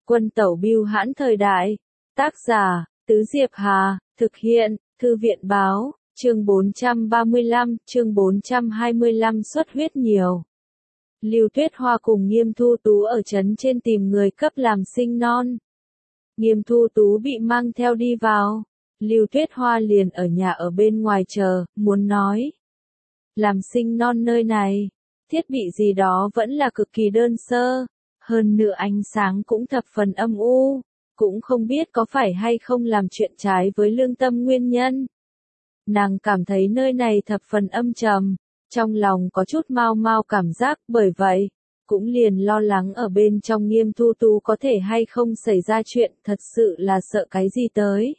Quân tẩu bưu hãn thời đại. Tác giả, Tứ Diệp Hà, thực hiện, Thư viện báo, chương 435, chương 425 xuất huyết nhiều. Lưu Tuyết Hoa cùng Nghiêm Thu Tú ở trấn trên tìm người cấp làm sinh non. Nghiêm Thu Tú bị mang theo đi vào. Lưu Tuyết Hoa liền ở nhà ở bên ngoài chờ, muốn nói. Làm sinh non nơi này, thiết bị gì đó vẫn là cực kỳ đơn sơ. Hơn nữa ánh sáng cũng thập phần âm u, cũng không biết có phải hay không làm chuyện trái với lương tâm nguyên nhân. Nàng cảm thấy nơi này thập phần âm trầm, trong lòng có chút mau mau cảm giác, bởi vậy, cũng liền lo lắng ở bên trong Nghiêm Thu Tú có thể hay không xảy ra chuyện, thật sự là sợ cái gì tới.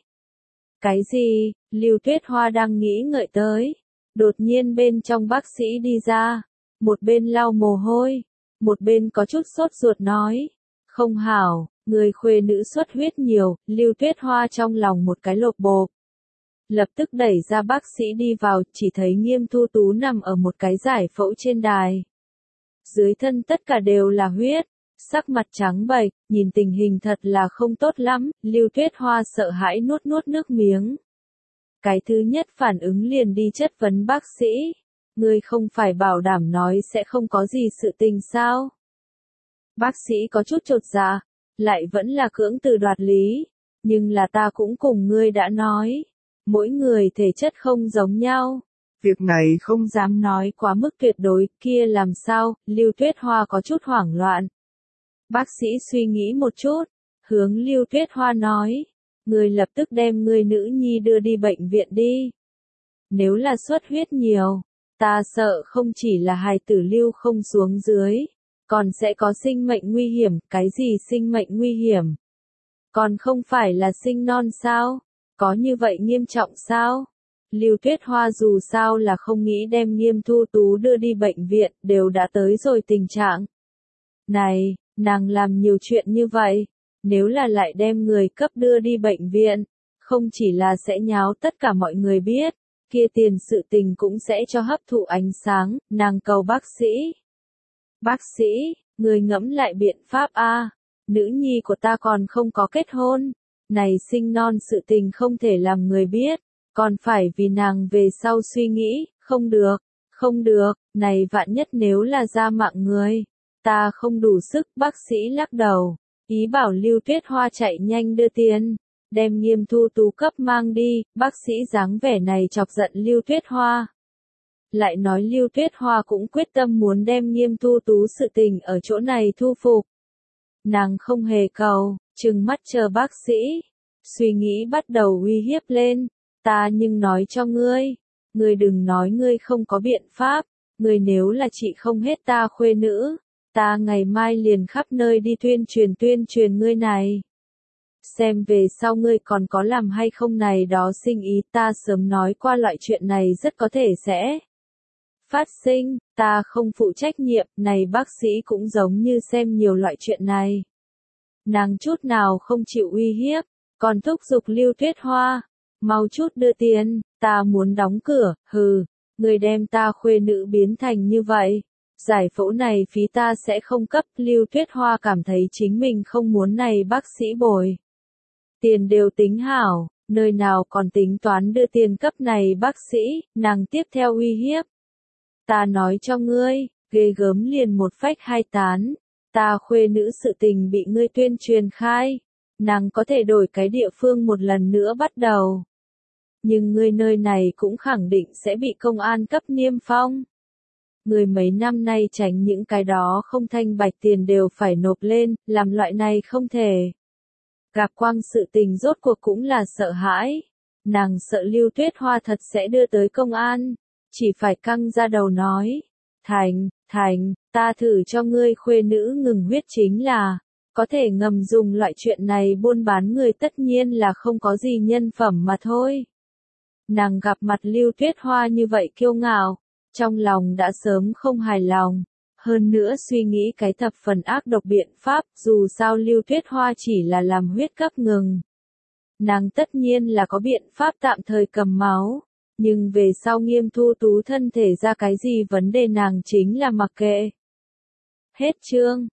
Cái gì? Lưu Tuyết Hoa đang nghĩ ngợi tới. Đột nhiên bên trong bác sĩ đi ra, một bên lau mồ hôi, một bên có chút sốt ruột nói, không hảo, người khuê nữ xuất huyết nhiều. Lưu Tuyết Hoa trong lòng một cái lột bộp. Lập tức đẩy ra bác sĩ đi vào, chỉ thấy Nghiêm Thu Tú nằm ở một cái giải phẫu trên đài. Dưới thân tất cả đều là huyết, sắc mặt trắng bệch, nhìn tình hình thật là không tốt lắm. Lưu Tuyết Hoa sợ hãi nuốt nuốt nước miếng. Cái thứ nhất phản ứng liền đi chất vấn bác sĩ. Ngươi không phải bảo đảm nói sẽ không có gì sự tình sao? Bác sĩ có chút chột dạ, lại vẫn là cưỡng từ đoạt lý. Nhưng là ta cũng cùng ngươi đã nói, mỗi người thể chất không giống nhau. Việc này không dám nói quá mức tuyệt đối, kia làm sao? Lưu Tuyết Hoa có chút hoảng loạn. Bác sĩ suy nghĩ một chút, hướng Lưu Tuyết Hoa nói, ngươi lập tức đem ngươi nữ nhi đưa đi bệnh viện đi. Nếu là xuất huyết nhiều, ta sợ không chỉ là hài tử lưu không xuống dưới, còn sẽ có sinh mệnh nguy hiểm. Cái gì sinh mệnh nguy hiểm? Còn không phải là sinh non sao? Có như vậy nghiêm trọng sao? Lưu Tuyết Hoa dù sao là không nghĩ đem Nghiêm Thu Tú đưa đi bệnh viện, đều đã tới rồi tình trạng này, nàng làm nhiều chuyện như vậy, nếu là lại đem người cấp đưa đi bệnh viện, không chỉ là sẽ nháo tất cả mọi người biết, kia tiền sự tình cũng sẽ cho hấp thụ ánh sáng. Nàng cầu bác sĩ. Bác sĩ, người ngẫm lại biện pháp a. Nữ nhi của ta còn không có kết hôn, này sinh non sự tình không thể làm người biết, còn phải vì nàng về sau suy nghĩ. Không được, này vạn nhất nếu là ra mạng người, ta không đủ sức. Bác sĩ lắc đầu, ý bảo Lưu Tuyết Hoa chạy nhanh đưa tiền, đem Nghiêm Thu Tú cấp mang đi. Bác sĩ dáng vẻ này chọc giận Lưu Tuyết Hoa. Lại nói Lưu Tuyết Hoa cũng quyết tâm muốn đem Nghiêm Thu Tú sự tình ở chỗ này thu phục. Nàng không hề cầu, trừng mắt chờ bác sĩ. Suy nghĩ bắt đầu uy hiếp lên. Ta nhưng nói cho ngươi, ngươi đừng nói ngươi không có biện pháp. Ngươi nếu là chị không hết ta khuê nữ, ta ngày mai liền khắp nơi đi tuyên truyền ngươi này. Xem về sau ngươi còn có làm hay không này đó sinh ý. Ta sớm nói qua loại chuyện này rất có thể sẽ phát sinh, ta không phụ trách nhiệm. Này bác sĩ cũng giống như xem nhiều loại chuyện này. Nàng chút nào không chịu uy hiếp, còn thúc giục Lưu Tuyết Hoa, mau chút đưa tiền, ta muốn đóng cửa. Hừ, người đem ta khuê nữ biến thành như vậy, giải phẫu này phí ta sẽ không cấp. Lưu Tuyết Hoa cảm thấy chính mình không muốn này bác sĩ bồi. Tiền đều tính hảo, nơi nào còn tính toán đưa tiền cấp này bác sĩ. Nàng tiếp theo uy hiếp. Ta nói cho ngươi, ghê gớm liền một phách hai tán. Ta khuê nữ sự tình bị ngươi tuyên truyền khai, nàng có thể đổi cái địa phương một lần nữa bắt đầu. Nhưng ngươi nơi này cũng khẳng định sẽ bị công an cấp niêm phong. Ngươi mấy năm nay tránh những cái đó không thanh bạch tiền đều phải nộp lên, làm loại này không thể. Gặp quang sự tình rốt cuộc cũng là sợ hãi. Nàng sợ Lưu Tuyết Hoa thật sẽ đưa tới công an, chỉ phải căng ra đầu nói. Thành, ta thử cho ngươi khuê nữ ngừng huyết chính là, có thể ngầm dùng loại chuyện này buôn bán người tất nhiên là không có gì nhân phẩm mà thôi. Nàng gặp mặt Lưu Tuyết Hoa như vậy kiêu ngạo, trong lòng đã sớm không hài lòng, hơn nữa suy nghĩ cái thập phần ác độc biện pháp. Dù sao Lưu Tuyết Hoa chỉ là làm huyết cấp ngừng, nàng tất nhiên là có biện pháp tạm thời cầm máu. Nhưng về sau Nghiêm Thu Tú thân thể ra cái gì vấn đề nàng chính là mặc kệ. Hết chương.